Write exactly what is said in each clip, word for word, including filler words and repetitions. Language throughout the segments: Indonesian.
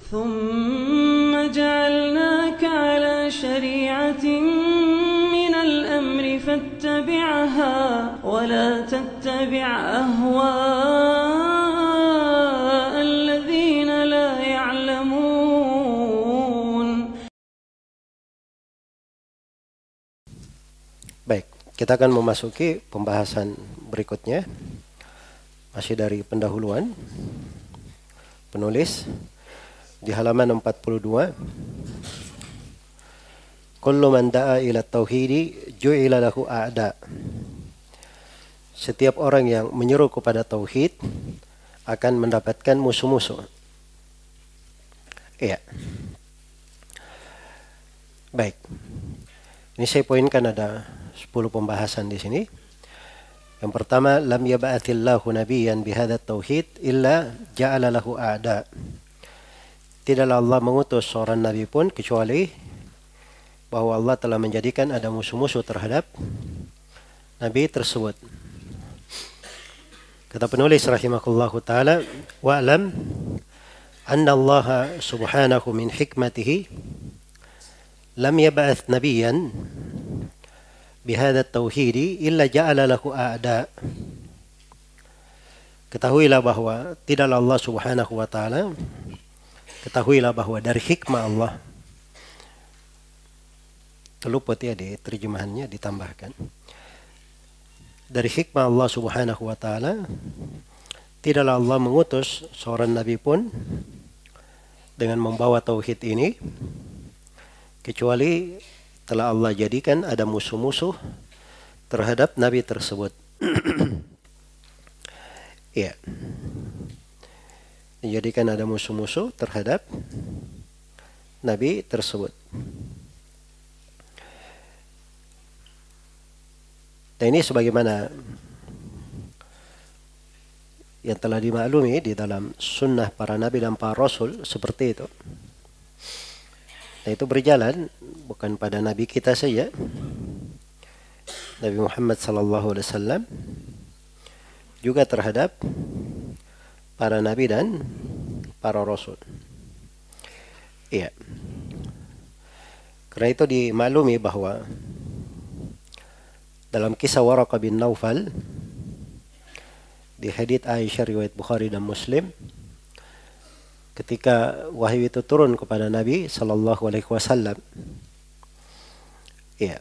ثم جعلناك على شريعة من الأمر فاتبعها ولا تتبع أهواء الذين لا يعلمون. Baik, kita akan memasuki pembahasan berikutnya. Masih dari pendahuluan penulis di halaman empat puluh dua. Kullu man da'a ila tauhidi ju'ila lahu a'da. Setiap orang yang menyeru kepada tauhid akan mendapatkan musuh-musuh. Iya. Baik. Ini saya poinkan ada sepuluh pembahasan di sini. Yang pertama, lam yab'athillahu nabiyyan bihadza tauhid illa ja'ala lahu a'da. Tidaklah Allah mengutus seorang nabi pun kecuali bahwa Allah telah menjadikan ada musuh-musuh terhadap nabi tersebut. Kata penulis rahimahullahu ta'ala, wa'lam anna Allah subhanahu min hikmatihi lam yab'ath nabiyyan bihadza tauhidi illa ja'ala lahu a'da. Ketahuilah bahwa tidaklah Allah subhanahu wa ta'ala, ketahuilah bahwa dari hikmah Allah, terluput ya di terjemahannya ditambahkan, dari hikmah Allah subhanahu wa ta'ala, tidaklah Allah mengutus seorang nabi pun dengan membawa tauhid ini kecuali telah Allah jadikan ada musuh-musuh terhadap nabi tersebut. Ya. Dijadikan ada musuh-musuh terhadap nabi tersebut. Dan ini sebagaimana yang telah dimaklumi di dalam sunnah para nabi dan para rasul seperti itu. Dan itu berjalan bukan pada nabi kita saja, Nabi Muhammad sallallahu alaihi wasallam, juga terhadap para nabi dan para rasul. Iya. Karena itu dimaklumi bahwa dalam kisah Waraqah bin Naufal di hadits Aisyah riwayat Bukhari dan Muslim, ketika wahyu itu turun kepada Nabi sallallahu alaihi wasallam, iya.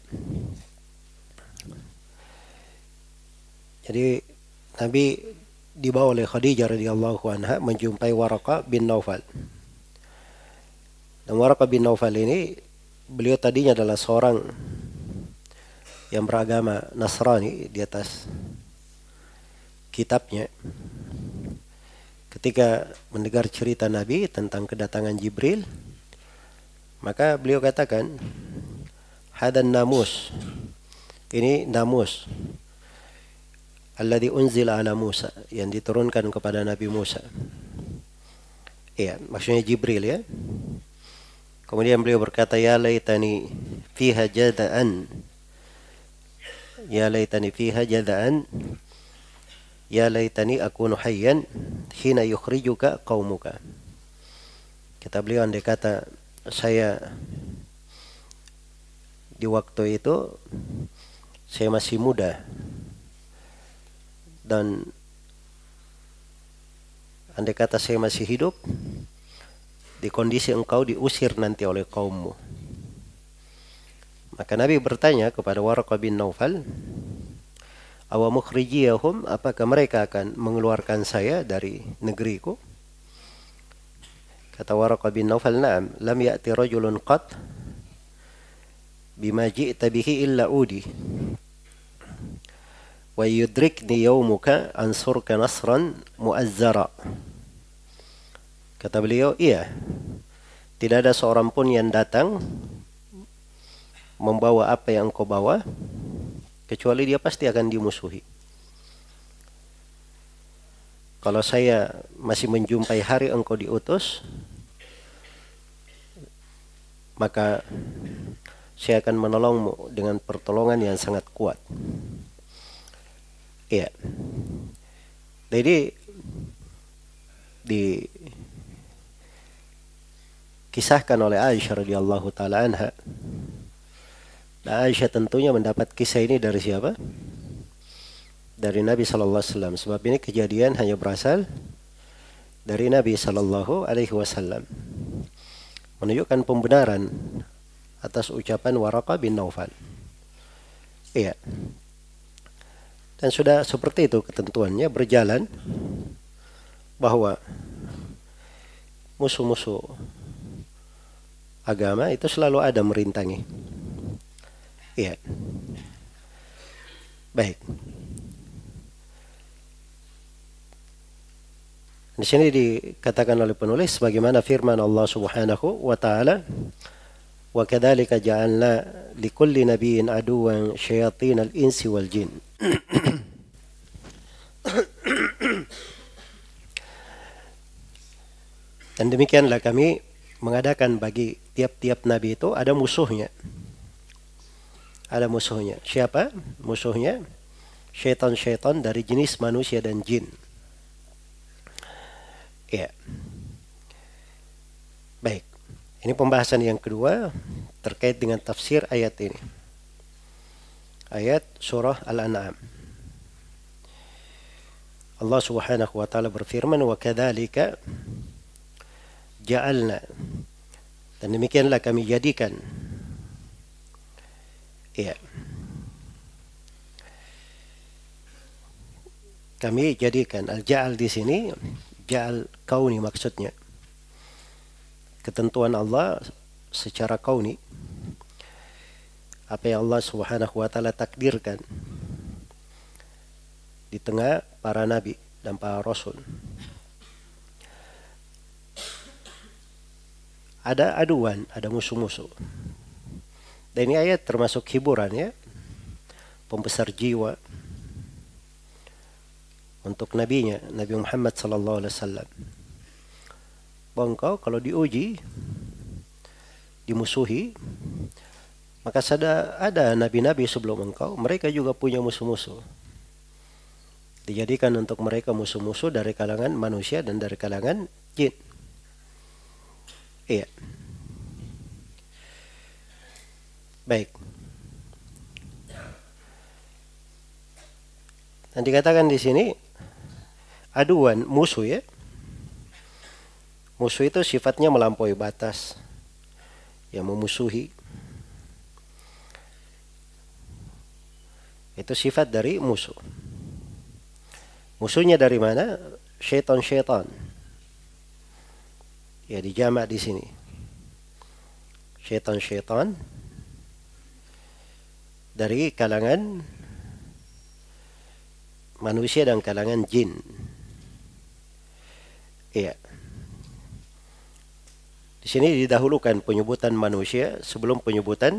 Jadi Nabi dibawa oleh Khadijah radhiyallahu anha menjumpai Waraqah bin Naufal. Dan Waraqah bin Naufal ini, beliau tadinya adalah seorang yang beragama Nasrani di atas kitabnya. Ketika mendengar cerita Nabi tentang kedatangan Jibril, maka beliau katakan, hadan namus, ini namus alladhi unzila ala Musa, yang diturunkan kepada Nabi Musa. Iya, maksudnya Jibril ya. Kemudian beliau berkata, ya laitani fiha jada'an, ya laitani fiha jada'an, ya laitani akunu hayyan hina yukhrijuka qaumuka. Kata beliau, andai kata saya di waktu itu saya masih muda, dan andai kata saya masih hidup di kondisi engkau diusir nanti oleh kaummu. Maka Nabi bertanya kepada Waraqah bin Naufal, awa mukhrijiyahum, apakah mereka akan mengeluarkan saya dari negeriku? Kata Waraqah bin Naufal, na'am, lam ya'ti rajulun qat bima ji'ta bihi illa udi wa yudrikni yawmuka ansurka nasran mu'azzara. Kata beliau, iya, tidak ada seorang pun yang datang membawa apa yang engkau bawa kecuali dia pasti akan dimusuhi. Kalau saya masih menjumpai hari engkau diutus, maka saya akan menolongmu dengan pertolongan yang sangat kuat. Iya. Jadi di dikisahkan oleh Aisyah radhiyallahu taala anha. Dan Aisyah tentunya mendapat kisah ini dari siapa? Dari Nabi sallallahu alaihi wasallam. Sebab ini kejadian hanya berasal dari Nabi sallallahu alaihi wasallam. Menunjukkan pembenaran atas ucapan Waraqah bin Naufal. Iya. Dan sudah seperti itu ketentuannya berjalan bahwa musuh-musuh agama itu selalu ada merintangi. Iya. Baik. Di sini dikatakan oleh penulis bagaimana firman Allah Subhanahu wa taala, "Wa kadzalika ja'alna likulli nabiyyin aduwwan syayatinal insi wal jin." Dan demikianlah kami mengadakan bagi tiap-tiap nabi itu ada musuhnya. Ada musuhnya. Siapa musuhnya? Syaitan-syaitan dari jenis manusia dan jin. Ya. Baik. Ini pembahasan yang kedua terkait dengan tafsir ayat ini. Ayat surah Al-An'am. Allah Subhanahu wa taala berfirman, "Wa kadzalika ja'alna." Dan demikianlah kami jadikan. Ya. Kami jadikan al-ja'al di sini ja'al kauni maksudnya. Ketentuan Allah secara kauni. Apa yang Allah Subhanahu wa taala takdirkan di tengah para nabi dan para rasul. Ada aduan, ada musuh-musuh. Dan ini ayat termasuk hiburan ya. Pembesar jiwa untuk nabinya, Nabi Muhammad sallallahu alaihi wasallam. Engkau kalau diuji, dimusuhi, maka ada ada nabi-nabi sebelum engkau, mereka juga punya musuh-musuh. Dijadikan untuk mereka musuh-musuh dari kalangan manusia dan dari kalangan jin. Iya. Baik. Dan dikatakan di sini aduan musuh ya. Musuh itu sifatnya melampaui batas, yang memusuhi. Itu sifat dari musuh. Musuhnya dari mana? Syaitan-syaitan. Ya dijamak di sini. Syaitan-syaitan dari kalangan manusia dan kalangan jin. Iya. Di sini didahulukan penyebutan manusia sebelum penyebutan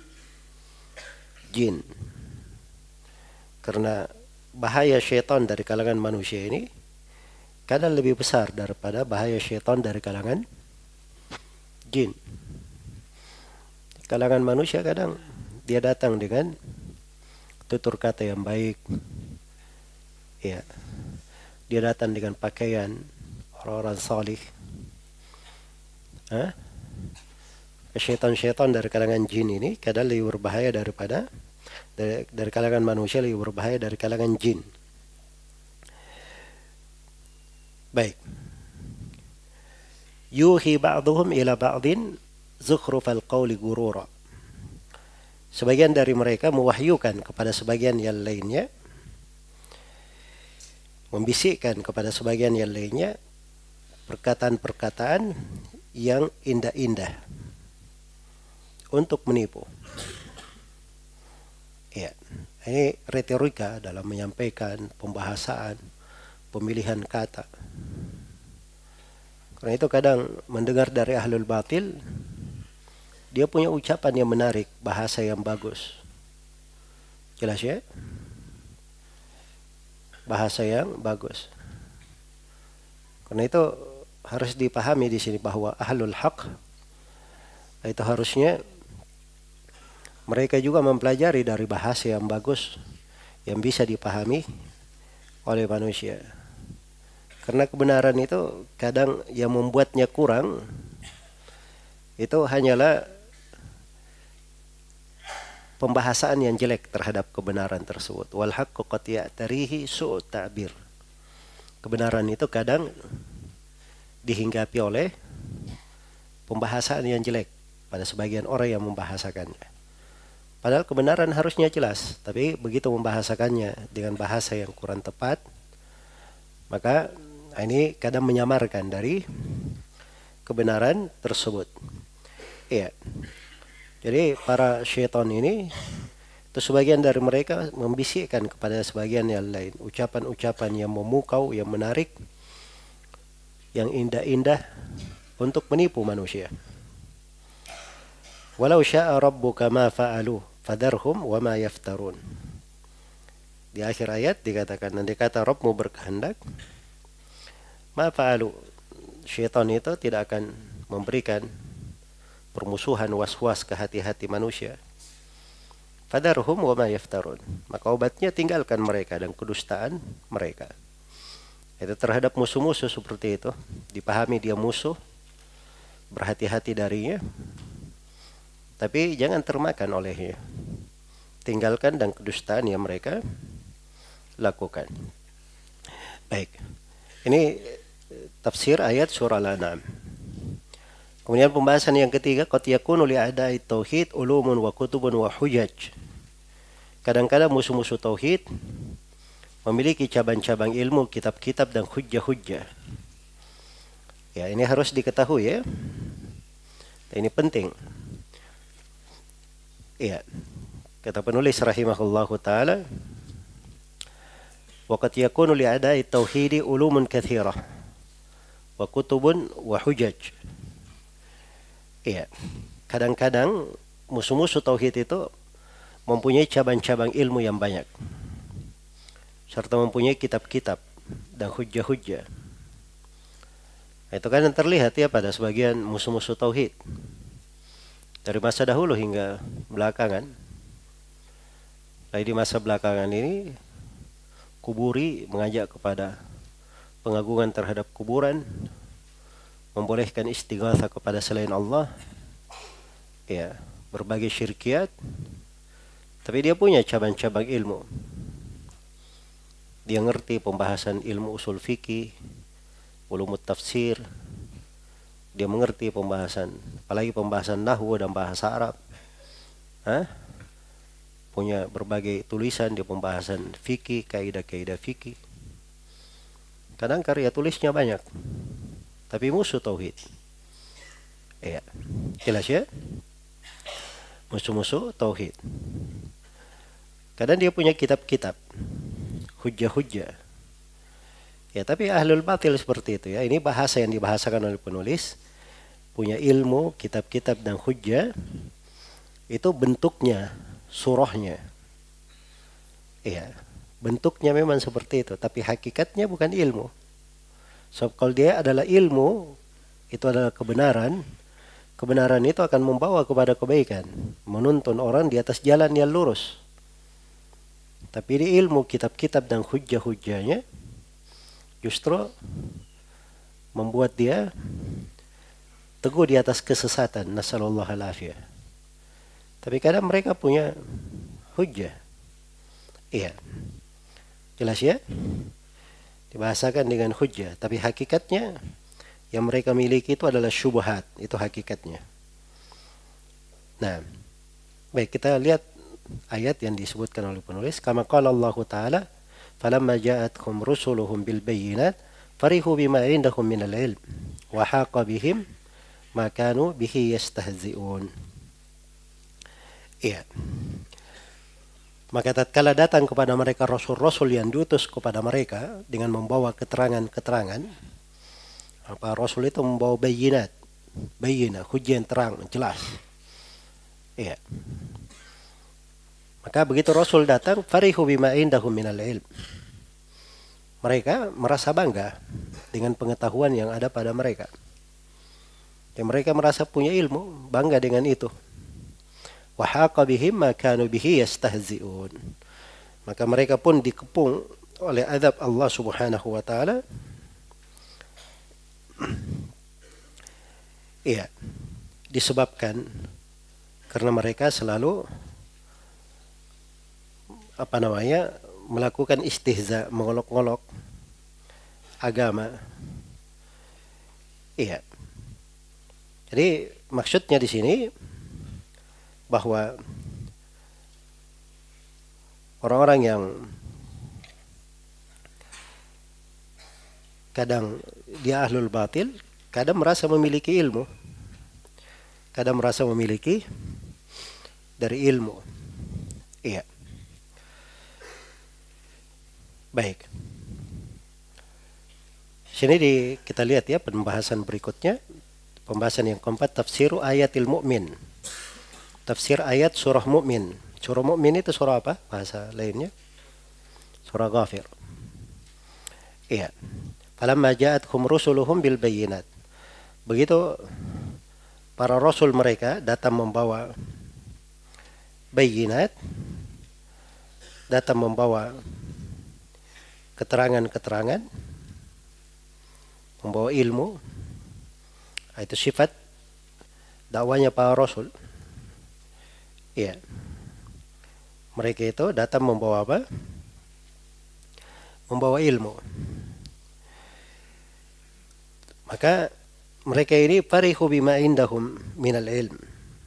jin. Karena bahaya syaitan dari kalangan manusia ini kadang lebih besar daripada bahaya syaitan dari kalangan jin. Di kalangan manusia kadang dia datang dengan tutur kata yang baik. Ya. Dia datang dengan pakaian orang-orang salih. Hah? Syaitan-syaitan dari kalangan jin ini kadang lebih berbahaya daripada dari, dari kalangan manusia, lebih berbahaya dari kalangan jin. Baik. Yuhi ba'duhum ila ba'din zukhrufal qawli gurura. Sebagian dari mereka mewahyukan kepada sebagian yang lainnya, membisikkan kepada sebagian yang lainnya perkataan-perkataan yang indah-indah untuk menipu. Ya, ini retorika dalam menyampaikan pembahasan, pemilihan kata. Karena itu kadang mendengar dari ahlul batil, dia punya ucapan yang menarik, bahasa yang bagus. Jelas ya? Bahasa yang bagus. Karena itu harus dipahami di sini bahwa ahlul haq itu harusnya mereka juga mempelajari dari bahasa yang bagus yang bisa dipahami oleh manusia. Karena kebenaran itu kadang yang membuatnya kurang itu hanyalah pembahasan yang jelek terhadap kebenaran tersebut. Wal haqqu qad ya'tarihi su'ut ta'bir. Kebenaran itu kadang dihinggapi oleh pembahasan yang jelek pada sebagian orang yang membahasakannya. Padahal kebenaran harusnya jelas, tapi begitu membahasakannya dengan bahasa yang kurang tepat, maka ini kadang menyamarkan dari kebenaran tersebut. Iya. Jadi para syaitan ini, itu sebagian dari mereka membisikkan kepada sebagian yang lain ucapan-ucapan yang memukau, yang menarik, yang indah-indah untuk menipu manusia. Walau syaa rabbuka ma fa'alu fadarhum wa ma yaftarun. Di akhir ayat dikatakan, nanti kata Rabbmu berkehendak, ma fa'alu, syaitan itu tidak akan memberikan permusuhan, was-was ke hati-hati manusia. Fadarhum wa ma yaftarun. Maka obatnya tinggalkan mereka dan kedustaan mereka. Itu terhadap musuh-musuh seperti itu. Dipahami dia musuh, berhati-hati darinya, tapi jangan termakan olehnya. Tinggalkan dan kedustaan yang mereka lakukan. Baik. Ini tafsir ayat surah Al-An'am. Kemudian pembahasan yang ketiga, qad yakunu li a'da'i tauhid ulumun wa kutubun wa hujaj. Kadang-kadang musuh-musuh tauhid memiliki cabang-cabang ilmu, kitab-kitab dan hujjah-hujjah. Ya, ini harus diketahui ya. Ini penting. Iya. Kata penulis rahimahullahu taala, wa qad yakunu li a'da'i tauhid ulumun katsirah wa kutubun wa hujaj. Iya, kadang-kadang musuh-musuh tauhid itu mempunyai cabang-cabang ilmu yang banyak, serta mempunyai kitab-kitab dan hujjah-hujjah. Itu kan yang terlihat ya pada sebagian musuh-musuh tauhid dari masa dahulu hingga belakangan. Lalu di masa belakangan ini, kuburi mengajak kepada pengagungan terhadap kuburan, membolehkan istighatsah kepada selain Allah, ya, berbagai syirkiat, tapi dia punya cabang-cabang ilmu. Dia ngerti pembahasan ilmu usul fikih, ulumut tafsir, dia mengerti pembahasan, apalagi pembahasan nahwu dan bahasa Arab. Hah? Punya berbagai tulisan di pembahasan fikih, kaidah-kaidah fikih. Kadang karya tulisnya banyak, tapi musuh tauhid. Iya, jelas ya? Musuh-musuh tauhid. Kadang dia punya kitab-kitab, hujjah-hujjah. Ya, tapi ahlul batil seperti itu ya. Ini bahasa yang dibahasakan oleh penulis. Punya ilmu, kitab-kitab dan hujjah. Itu bentuknya, surahnya. Iya, bentuknya memang seperti itu. Tapi hakikatnya bukan ilmu. So, kalau dia adalah ilmu, itu adalah kebenaran, kebenaran itu akan membawa kepada kebaikan, menuntun orang di atas jalan yang lurus. Tapi di ilmu, kitab-kitab dan hujjah-hujjahnya justru membuat dia teguh di atas kesesatan. Nasallallahu alaihi. Tapi kadang mereka punya hujjah. Iya, jelas ya? Dibahasakan dengan hujjah, tapi hakikatnya yang mereka miliki itu adalah syubhat, itu hakikatnya. Nah, baik, kita lihat ayat yang disebutkan oleh penulis. Kama qala Allah Ta'ala, falamma ja'atkum rusuluhum bil bayyinat farihu bima indahum minal ilm wa haqa bihim ma kanu bihi yastahzi'un. Iya. Maka tatkala datang kepada mereka rasul-rasul yang diutus kepada mereka dengan membawa keterangan-keterangan, apa rasul itu membawa bayinat, bayinah, hujjah yang terang, jelas. Iya. Maka begitu rasul datang, farihu bima indahum minal ilm. Mereka merasa bangga dengan pengetahuan yang ada pada mereka. Dan mereka merasa punya ilmu, bangga dengan itu. Wa haqa bihim ma kanu bihi yastahzi'un. Maka mereka pun dikepung oleh azab Allah Subhanahu wa taala. Iya. disebabkan karena mereka selalu apa namanya melakukan istihza, mengolok-olok agama. Iya. Jadi maksudnya di sini bahwa orang-orang yang kadang dia ahlul batil, kadang merasa memiliki ilmu, kadang merasa memiliki dari ilmu. Iya. Baik. Sini di, kita lihat ya pembahasan berikutnya. Pembahasan yang keempat, tafsiru ayatil mu'min. Tafsir ayat surah mu'min. Surah mu'min itu surah apa? Bahasa lainnya. Surah Ghafir. Iya. Falamma ja'atkum rusuluhum bil bayyinat. Begitu para rasul mereka datang membawa bayyinat, datang membawa keterangan-keterangan, membawa ilmu. Itu sifat dakwanya para rasul. Iya. Mereka itu datang membawa apa? Membawa ilmu. Maka mereka ini farihu bima indahum minal ilm.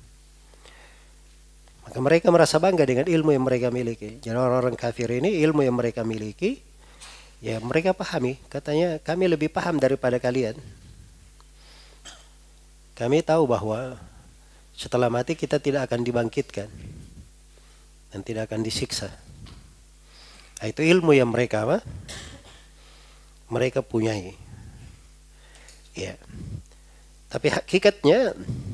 Maka mereka merasa bangga dengan ilmu yang mereka miliki. Jadi orang-orang kafir ini ilmu yang mereka miliki, ya mereka pahami. Katanya kami lebih paham daripada kalian. Kami tahu bahwa setelah mati kita tidak akan dibangkitkan dan tidak akan disiksa. Nah, itu ilmu yang mereka apa? Mereka punyai. Ya. Tapi hakikatnya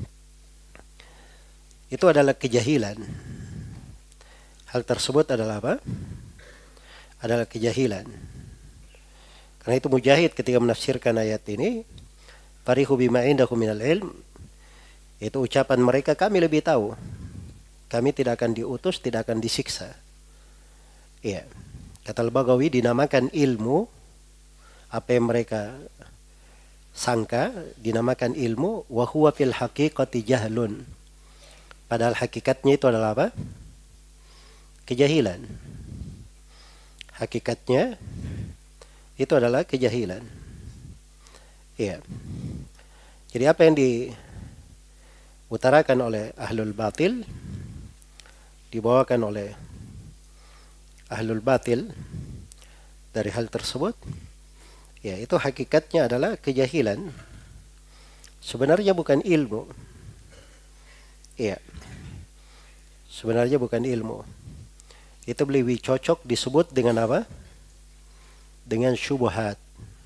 itu adalah kejahilan. Hal tersebut adalah apa? Adalah kejahilan. Karena itu Mujahid ketika menafsirkan ayat ini, farihu bima indakum minal ilm, itu ucapan mereka, kami lebih tahu. Kami tidak akan diutus, tidak akan disiksa. Iya. Kata Al-Baghawi, dinamakan ilmu, apa yang mereka sangka, dinamakan ilmu, wa huwa fil haqiqati jahlun. Padahal hakikatnya itu adalah apa? Kejahilan. Hakikatnya itu adalah kejahilan. Iya. Jadi apa yang diutarakan oleh ahlul batil, dibawakan oleh ahlul batil dari hal tersebut, ya itu hakikatnya adalah kejahilan. Sebenarnya bukan ilmu. Iya. Sebenarnya bukan ilmu. Itu lebih cocok disebut dengan apa? Dengan syubhat.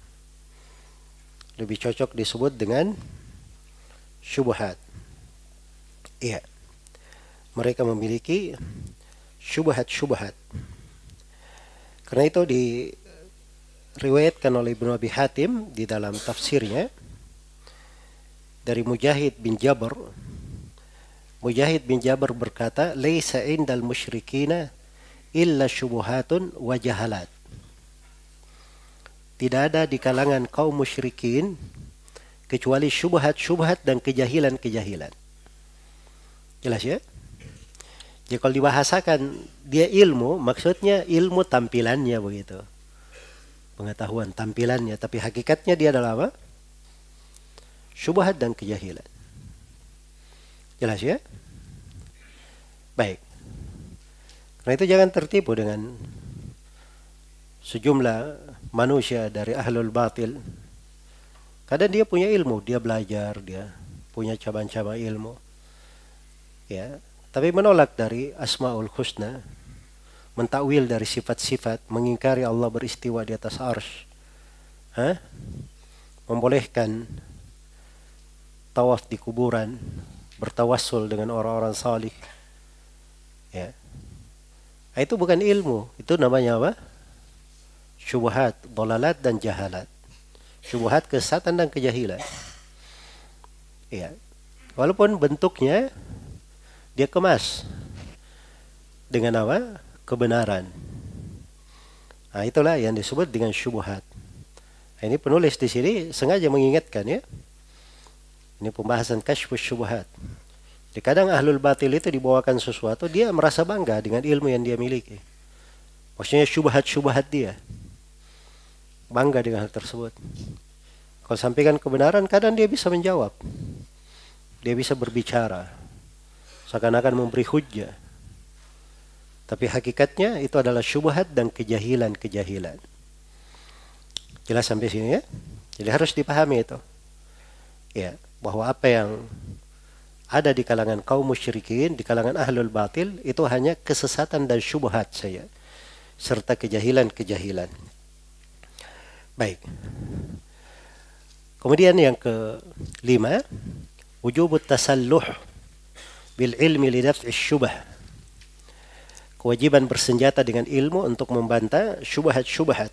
Lebih cocok disebut dengan syubhat. Iya. Mereka memiliki syubhat-syubhat. Karena itu diriwayatkan oleh Ibnu Abi Hatim di dalam tafsirnya dari Mujahid bin Jabr. Mujahid bin Jabr berkata, "Laisa indal musyrikina illa syubhatun wa jahalat." Tidak ada di kalangan kaum musyrikin kecuali syubhat-syubhat dan kejahilan-kejahilan. Jelas ya? Jadi kalau dibahasakan dia ilmu, maksudnya ilmu tampilannya begitu. Pengetahuan tampilannya, tapi hakikatnya dia adalah apa? Syubhat dan kejahilan. Jelas ya? Baik. Karena itu jangan tertipu dengan sejumlah manusia dari ahlul batil. Kadang dia punya ilmu, dia belajar, dia punya cabang-cabang ilmu. Ya, tapi menolak dari Asmaul Husna, mentakwil dari sifat-sifat, mengingkari Allah beristiwa di atas arsy. Hah? Membolehkan tawaf di kuburan, bertawassul dengan orang-orang salih. Ya. Itu bukan ilmu, itu namanya apa? Syubhat, dhalalat dan jahalat. Syubhat, kesesatan dan kejahilan. Ya. Walaupun bentuknya dia kemas dengan apa? Kebenaran. Nah, itulah yang disebut dengan syubhat. Nah, ini penulis di sini sengaja mengingatkan ya. Ini pembahasan kasyfus syubhat. Jadi kadang ahlul batil itu dibawakan sesuatu, dia merasa bangga dengan ilmu yang dia miliki. Maksudnya syubhat-syubhat dia. Bangga dengan hal tersebut. Kalau sampaikan kebenaran, kadang dia bisa menjawab. Dia bisa berbicara. Seakan-akan memberi hujjah. Tapi hakikatnya itu adalah syubhat dan kejahilan-kejahilan. Jelas sampai sini ya? Jadi harus dipahami itu. Ya, bahwa apa yang ada di kalangan kaum musyrikin, di kalangan ahlul batil, itu hanya kesesatan dan syubhat saja. Serta kejahilan-kejahilan. Baik. Kemudian yang kelima, wujubut tasalluh bil ilmi li daf'i syubah. Kewajiban bersenjata dengan ilmu untuk membantah syubhat-syubhat.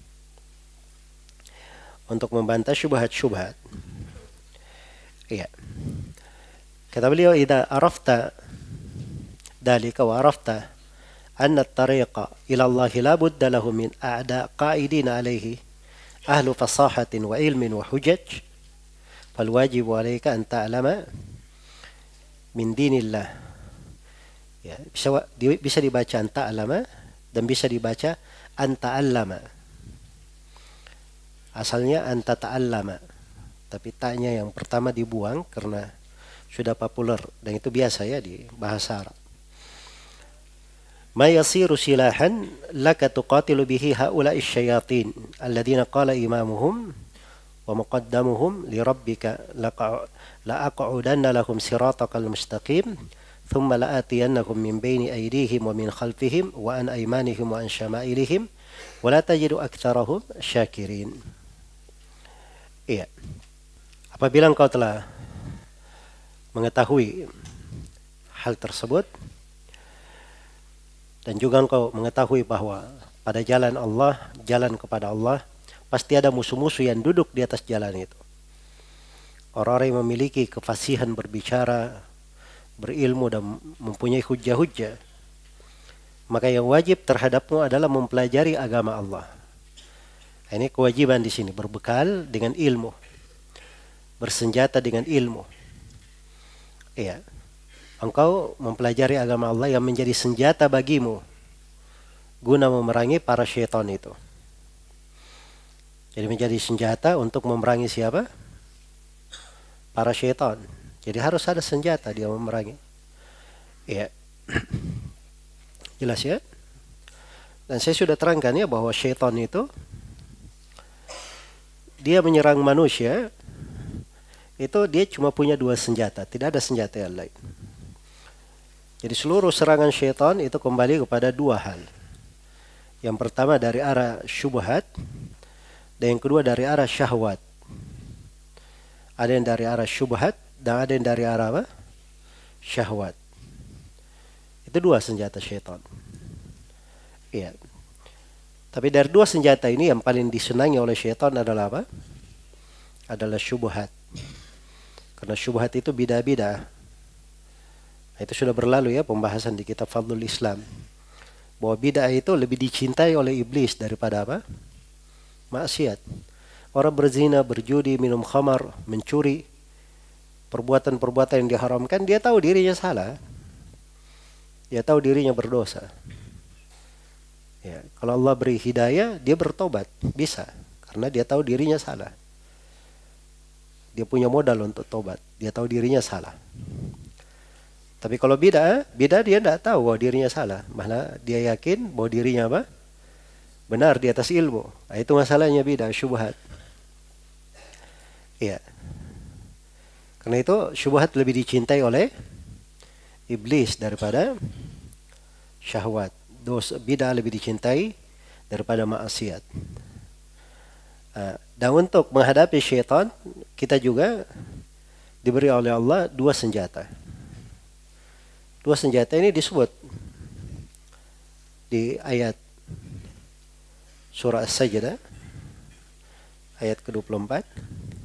Untuk membantah syubhat-syubhat. Iya. Kata beliau, "Idza arafta dalika wa arafta anna at-tariqa ila Allah la budda lahu min a'da qa'idin alayhi ahlu fasahatin wa ilmin wa hujaj, fal wajibu 'alayka an ta'lama min dinillah." Ya, bisa bisa dibaca an ta'lama dan bisa dibaca an ta'allama. Asalnya an tata'allama, tapi ta'nya yang pertama dibuang karena sudah populer dan itu biasa ya di bahasa Arab. Ma yasiru silahan laka tuqatilu bihi haula'i syayatin alladziina qala imamuhum wa muqaddamuhum li rabbika la aq'udanna lahum siratakal mustaqim thumma la'atiyannahum min baini aydihim wa min khalfihim wa an aymanihim wa an syama'ilihim wa la tajidu aktsarahum syakirin. Iya. Apabila engkau telah mengetahui hal tersebut dan juga engkau mengetahui bahwa pada jalan Allah, jalan kepada Allah, pasti ada musuh-musuh yang duduk di atas jalan itu. Orang-orang yang memiliki kefasihan berbicara, berilmu dan mempunyai hujjah-hujjah. Maka yang wajib terhadapmu adalah mempelajari agama Allah. Ini kewajiban di sini, berbekal dengan ilmu, bersenjata dengan ilmu. Iya, engkau mempelajari agama Allah yang menjadi senjata bagimu guna memerangi para syaitan itu. Jadi menjadi senjata untuk memerangi siapa? Para syaitan. Jadi harus ada senjata dia memerangi. Iya. Jelas ya? Dan saya sudah terangkan ya bahwa syaitan itu dia menyerang manusia, itu dia cuma punya dua senjata, tidak ada senjata yang lain. Jadi seluruh serangan syaitan itu kembali kepada dua hal. Yang pertama dari arah syubhat, dan yang kedua dari arah syahwat. Ada yang dari arah syubhat, dan ada yang dari arah apa? Syahwat. Itu dua senjata syaitan. Iya. Tapi dari dua senjata ini yang paling disenangi oleh syaitan adalah apa? Adalah syubhat. Karena syubhat itu bidah-bidah. Itu sudah berlalu ya pembahasan di kitab Fadlul Islam. Bahwa bidah itu lebih dicintai oleh iblis daripada apa? Maksiat. Orang berzina, berjudi, minum khamar, mencuri, perbuatan-perbuatan yang diharamkan, dia tahu dirinya salah. Dia tahu dirinya berdosa. Ya, kalau Allah beri hidayah, dia bertobat, bisa, karena dia tahu dirinya salah. Dia punya modal untuk tobat, dia tahu dirinya salah. Tapi kalau bid'ah, bid'ah dia tidak tahu bahwa dirinya salah, malah dia yakin bahwa dirinya apa? Benar di atas ilmu. Nah, itu masalahnya bid'ah, syubhat. Iya. Karena itu syubhat lebih dicintai oleh iblis daripada syahwat. Dosa bid'ah lebih dicintai daripada maksiat. Uh, dan untuk menghadapi syaitan, kita juga diberi oleh Allah dua senjata. Dua senjata ini disebut di ayat surah As-Sajdah ayat ke dua puluh empat.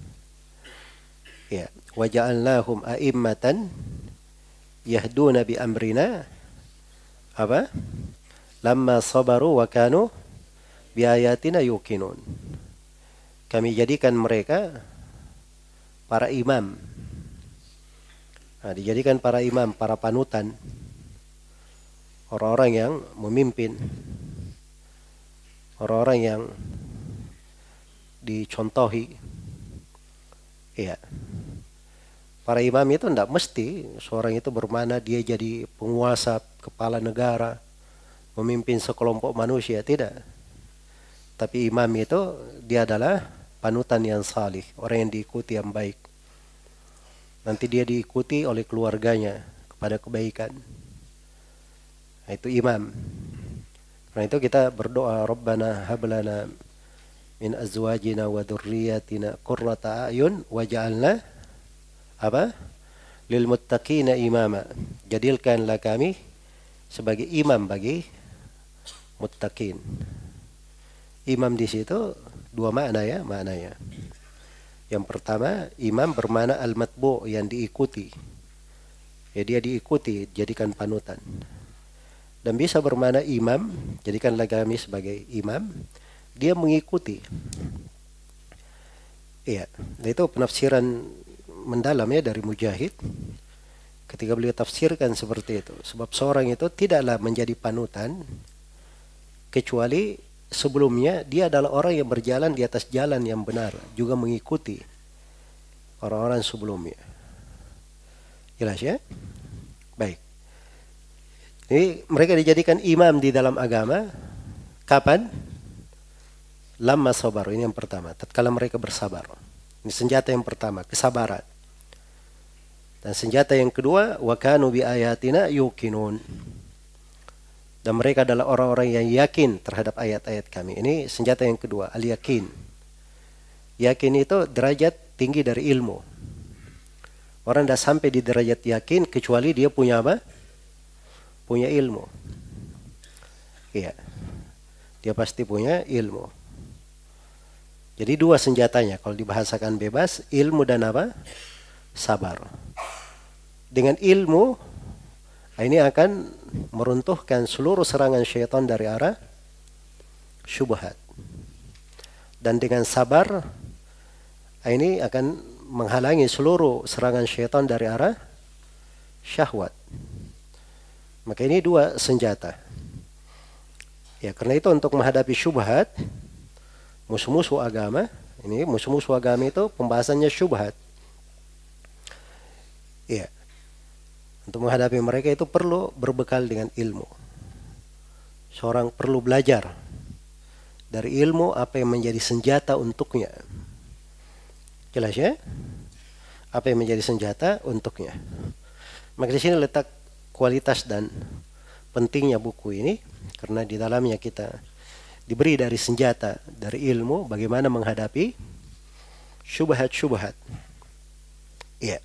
Ya, wa ja'alnahum a'immatan yahduna bi amrina apa? Lamma sabaru wa kanu bi ayatina yuqinun. Kami jadikan mereka para imam Nah, dijadikan para imam, para panutan, orang-orang yang memimpin, orang-orang yang dicontohi. Iya. Para imam itu tidak mesti seorang itu bermana dia jadi penguasa, kepala negara, memimpin sekelompok manusia, tidak. Tapi imam itu dia adalah panutan yang salih, orang yang diikuti yang baik. Nanti dia diikuti oleh keluarganya kepada kebaikan. Nah, itu imam. Karena itu kita berdoa, Rabbana hablana min azwajina wa dzurriyyatina qurrata a'yun waj'alna apa? Lil muttaqina imama. Jadikanlah kami sebagai imam bagi muttaqin. Imam di situ dua makna ya, maknanya. Yang pertama, imam bermakna al-matbu' yang diikuti. Ya dia diikuti, jadikan panutan. Dan bisa bermakna imam, jadikanlah kami sebagai imam, dia mengikuti. Iya, itu penafsiran mendalam ya dari Mujahid. Ketika beliau tafsirkan seperti itu. Sebab seorang itu tidaklah menjadi panutan kecuali sebelumnya dia adalah orang yang berjalan di atas jalan yang benar, juga mengikuti orang-orang sebelumnya. Jelas ya? Baik. Jadi mereka dijadikan imam di dalam agama kapan? Lamma sabar, ini yang pertama. Tatkala mereka bersabar. Ini senjata yang pertama, kesabaran. Dan senjata yang kedua, wa kanu bi ayatina yuqinun. Dan mereka adalah orang-orang yang yakin terhadap ayat-ayat kami. Ini senjata yang kedua, al-yakin. Yakin itu derajat tinggi dari ilmu. Orang tidak sampai di derajat yakin kecuali dia punya apa? Punya ilmu. Iya. Dia pasti punya ilmu. Jadi dua senjatanya. Kalau dibahasakan bebas, ilmu dan apa? Sabar. Dengan ilmu, ini akan meruntuhkan seluruh serangan syaitan dari arah syubhat. Dan dengan sabar, ini akan menghalangi seluruh serangan syaitan dari arah syahwat. Maka ini dua senjata. Ya, karena itu untuk menghadapi syubhat, musuh-musuh agama, ini musuh-musuh agama itu pembahasannya syubhat. Ya. Untuk menghadapi mereka itu perlu berbekal dengan ilmu. Seorang perlu belajar dari ilmu apa yang menjadi senjata untuknya. Jelas ya? Apa yang menjadi senjata untuknya. Maka di sini letak kualitas dan pentingnya buku ini. Karena di dalamnya kita diberi dari senjata, dari ilmu, bagaimana menghadapi syubhat-syubhat. Iya.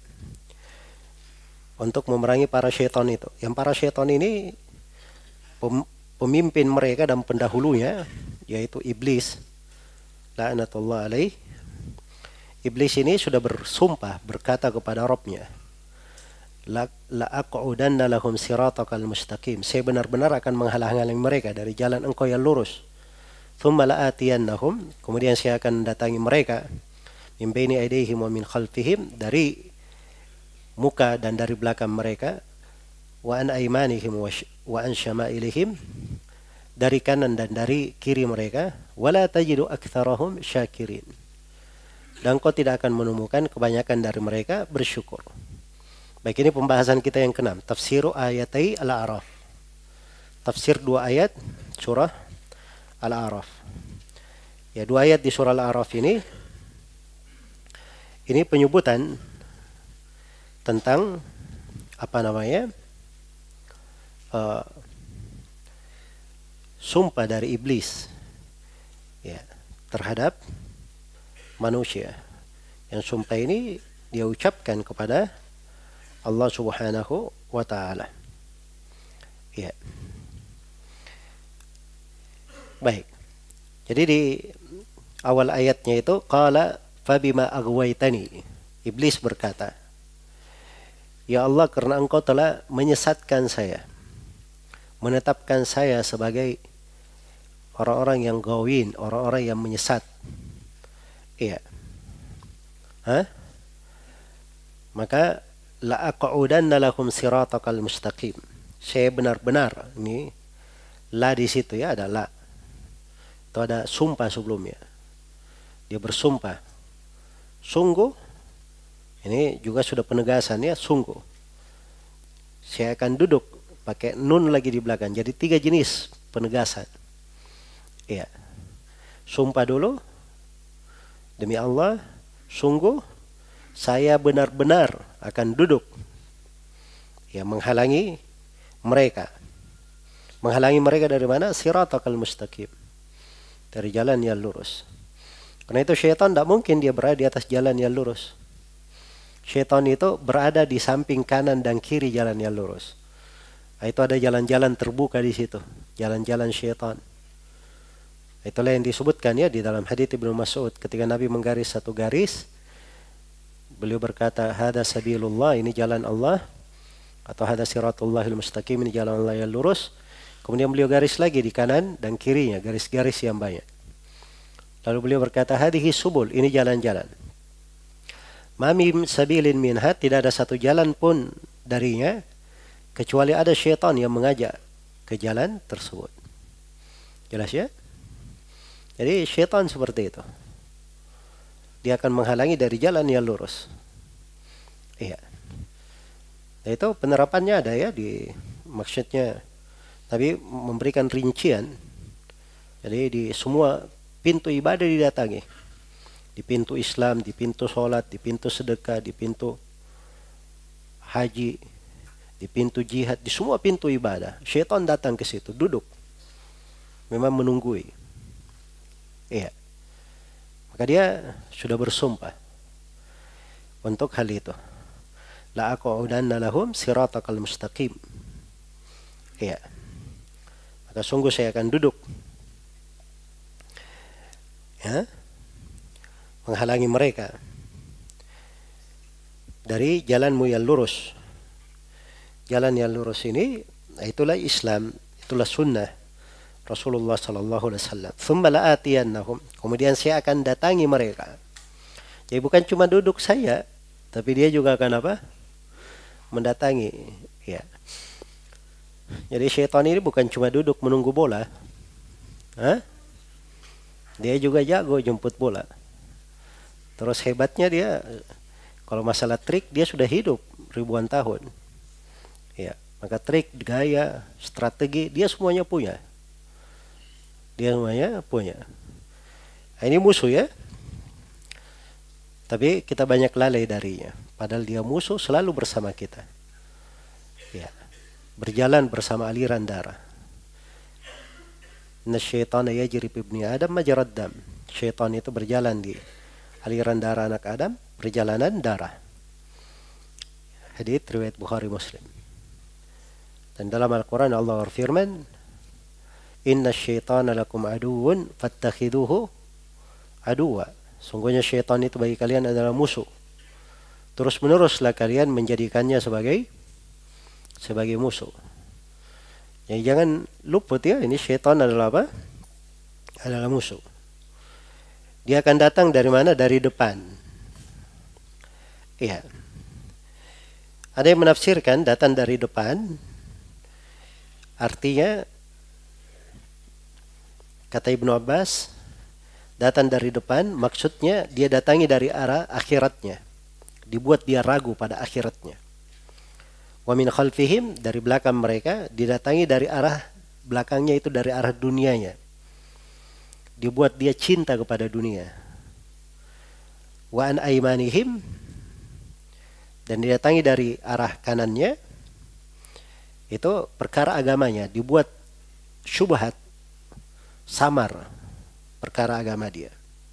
Untuk memerangi para syaitan itu. Yang para syaitan ini pemimpin mereka dan pendahulunya yaitu iblis. La'natullah alaih. Iblis ini sudah bersumpah berkata kepada Rabbnya, La la'aq'udanna lahum siratakal mustaqim. Saya benar-benar akan menghalang-halangi mereka dari jalan engkau yang lurus. Thumma la'atiyannahum. Kemudian saya akan datangi mereka min baini aydihim wa min khalfihim, dari muka dan dari belakang mereka, wa an aymanihim wa an syama'ilihim, dari kanan dan dari kiri mereka, wala tajidu aktsarahum syakirin. Dan kau tidak akan menemukan kebanyakan dari mereka bersyukur. Baik, ini pembahasan kita yang keenam, tafsiru ayatai al-a'raf. Tafsir dua ayat surah al-a'raf. Ya, dua ayat di surah al-a'raf ini ini penyebutan tentang apa namanya uh, sumpah dari iblis ya terhadap manusia. Yang sumpah ini dia ucapkan kepada Allah Subhanahu wa taala. Ya. Baik. Jadi di awal ayatnya itu qala fabima aghwaytani. Iblis berkata, ya Allah, karena engkau telah menyesatkan saya, menetapkan saya sebagai orang-orang yang gawin, orang-orang yang menyesat. Iya. Hah? Maka la aq'udanna lahum siratakal mustaqim. Saya benar-benar, ini la di situ ya, ada la. Itu ada sumpah sebelumnya. Dia bersumpah. Sungguh, ini juga sudah penegasannya, sungguh. Saya akan duduk, pakai nun lagi di belakang. Jadi tiga jenis penegasan. Iya. Sumpah dulu, demi Allah, sungguh, saya benar-benar akan duduk. Ya, menghalangi mereka. Menghalangi mereka dari mana? Siratakal mustaqim. Dari jalan yang lurus. Karena itu syaitan tidak mungkin dia berada di atas jalan yang lurus. Syaitan itu berada di samping kanan dan kiri jalan yang lurus. Nah, itu ada jalan-jalan terbuka di situ. Jalan-jalan syaitan. Itulah yang disebutkan ya di dalam hadits Ibnu Mas'ud. Ketika Nabi menggaris satu garis, beliau berkata, hada sabilullah, ini jalan Allah. Atau hada siratullahil mustaqim, ini jalan Allah yang lurus. Kemudian beliau garis lagi di kanan dan kirinya, garis-garis yang banyak. Lalu beliau berkata, hadhihi subul, ini jalan-jalan. Mamim sabilin minha, tidak ada satu jalan pun darinya, kecuali ada syaitan yang mengajak ke jalan tersebut. Jelas ya? Jadi syaitan seperti itu. Dia akan menghalangi dari jalan yang lurus. Iya. Nah, itu penerapannya ada ya, di maksudnya Nabi memberikan rincian. Jadi di semua pintu ibadah didatangi. Di pintu Islam, di pintu sholat, di pintu sedekah, di pintu haji, di pintu jihad, di semua pintu ibadah. Syaitan datang ke situ, duduk. Memang menunggui. Iya. Maka dia sudah bersumpah untuk hal itu. La aqudanna lahum siratakal mustaqim. Iya. Maka sungguh saya akan duduk, ya, menghalangi mereka dari jalanmu yang lurus. Jalan yang lurus ini, itulah Islam, itulah sunnah Rasulullah sallallahu alaihi wasallam. Tsumma la'atiyannahum, kemudian saya akan datangi mereka. Jadi bukan cuma duduk saya, tapi dia juga akan apa? Mendatangi, ya. Jadi syaitan ini bukan cuma duduk menunggu bola. Hah? Dia juga jago jemput bola. Terus hebatnya dia, kalau masalah trik, dia sudah hidup ribuan tahun. Ya, maka trik, gaya, strategi, dia semuanya punya. Dia semuanya punya. Nah, ini musuh ya. Tapi kita banyak lalai darinya. Padahal dia musuh selalu bersama kita. Ya. Berjalan bersama aliran darah. Inna syaitana yajri fi ibni Adam majrad dam. Syaitan itu berjalan di aliran darah anak Adam, perjalanan darah. Hadits riwayat Bukhari Muslim. Dan dalam Al-Quran Allah berfirman, Inna syaitana lakum aduun fattakhiduhu aduwa. Sungguhnya syaitan itu bagi kalian adalah musuh. Terus meneruslah kalian menjadikannya sebagai sebagai musuh. Jadi jangan luput ya, ini syaitan adalah apa? Adalah musuh. Dia akan datang dari mana? Dari depan. Iya. Ada yang menafsirkan datang dari depan, artinya kata Ibnu Abbas, datang dari depan maksudnya dia datangi dari arah akhiratnya. Dibuat dia ragu pada akhiratnya. Wa min khalfihim, dari belakang mereka, didatangi dari arah belakangnya itu dari arah dunianya. Dibuat dia cinta kepada dunia. Wa an aymanihim, dan didatangi dari arah kanannya, itu perkara agamanya, dibuat syubhat, samar perkara agama dia.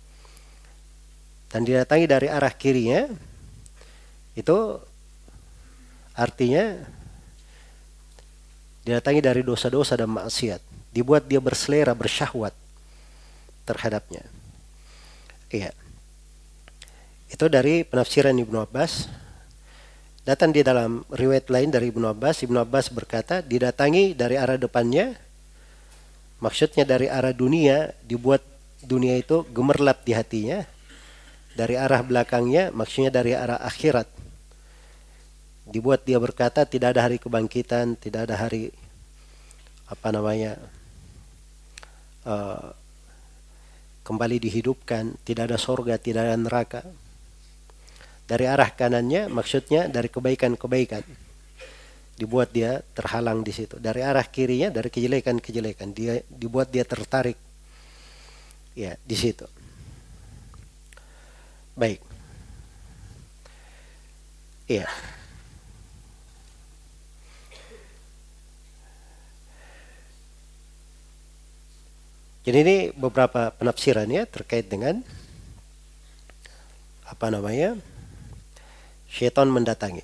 Dan didatangi dari arah kirinya, itu artinya didatangi dari dosa-dosa dan maksiat, dibuat dia berselera, bersyahwat terhadapnya. Iya. Itu dari penafsiran Ibnu Abbas. Datang di dalam riwayat lain dari Ibnu Abbas, Ibnu Abbas berkata, didatangi dari arah depannya, maksudnya dari arah dunia, dibuat dunia itu gemerlap di hatinya. Dari arah belakangnya, maksudnya dari arah akhirat, dibuat dia berkata tidak ada hari kebangkitan, tidak ada hari apa namanya uh, kembali dihidupkan, tidak ada sorga, tidak ada neraka. Dari arah kanannya maksudnya dari kebaikan-kebaikan, dibuat dia terhalang di situ. Dari arah kirinya dari kejelekan-kejelekan, dia dibuat dia tertarik ya di situ. Baik. Iya. Jadi ini beberapa penafsiran ya terkait dengan apa namanya syaitan mendatangi.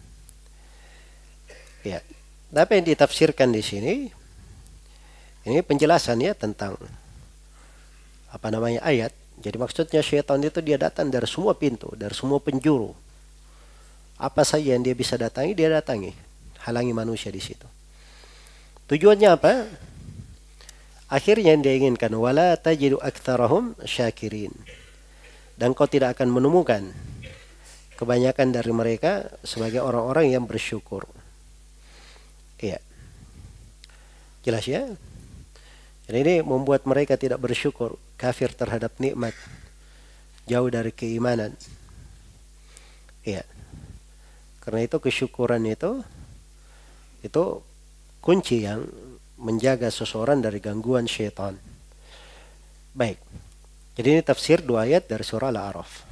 Ya, tapi yang ditafsirkan di sini ini penjelasan ya tentang apa namanya ayat. Jadi maksudnya syaitan itu dia datang dari semua pintu, dari semua penjuru. Apa saja yang dia bisa datangi, dia datangi, halangi manusia di situ. Tujuannya apa? Akhirnya yang dia inginkan, wala tajidu aktsarahum syakirin. Dan kau tidak akan menemukan kebanyakan dari mereka sebagai orang-orang yang bersyukur. Iya. Jelas ya? Jadi ini membuat mereka tidak bersyukur, kafir terhadap nikmat, jauh dari keimanan. Iya. Karena itu kesyukuran itu itu kunci yang menjaga seseorang dari gangguan syaitan. Baik. Jadi ini tafsir dua ayat dari surah Al-A'raf.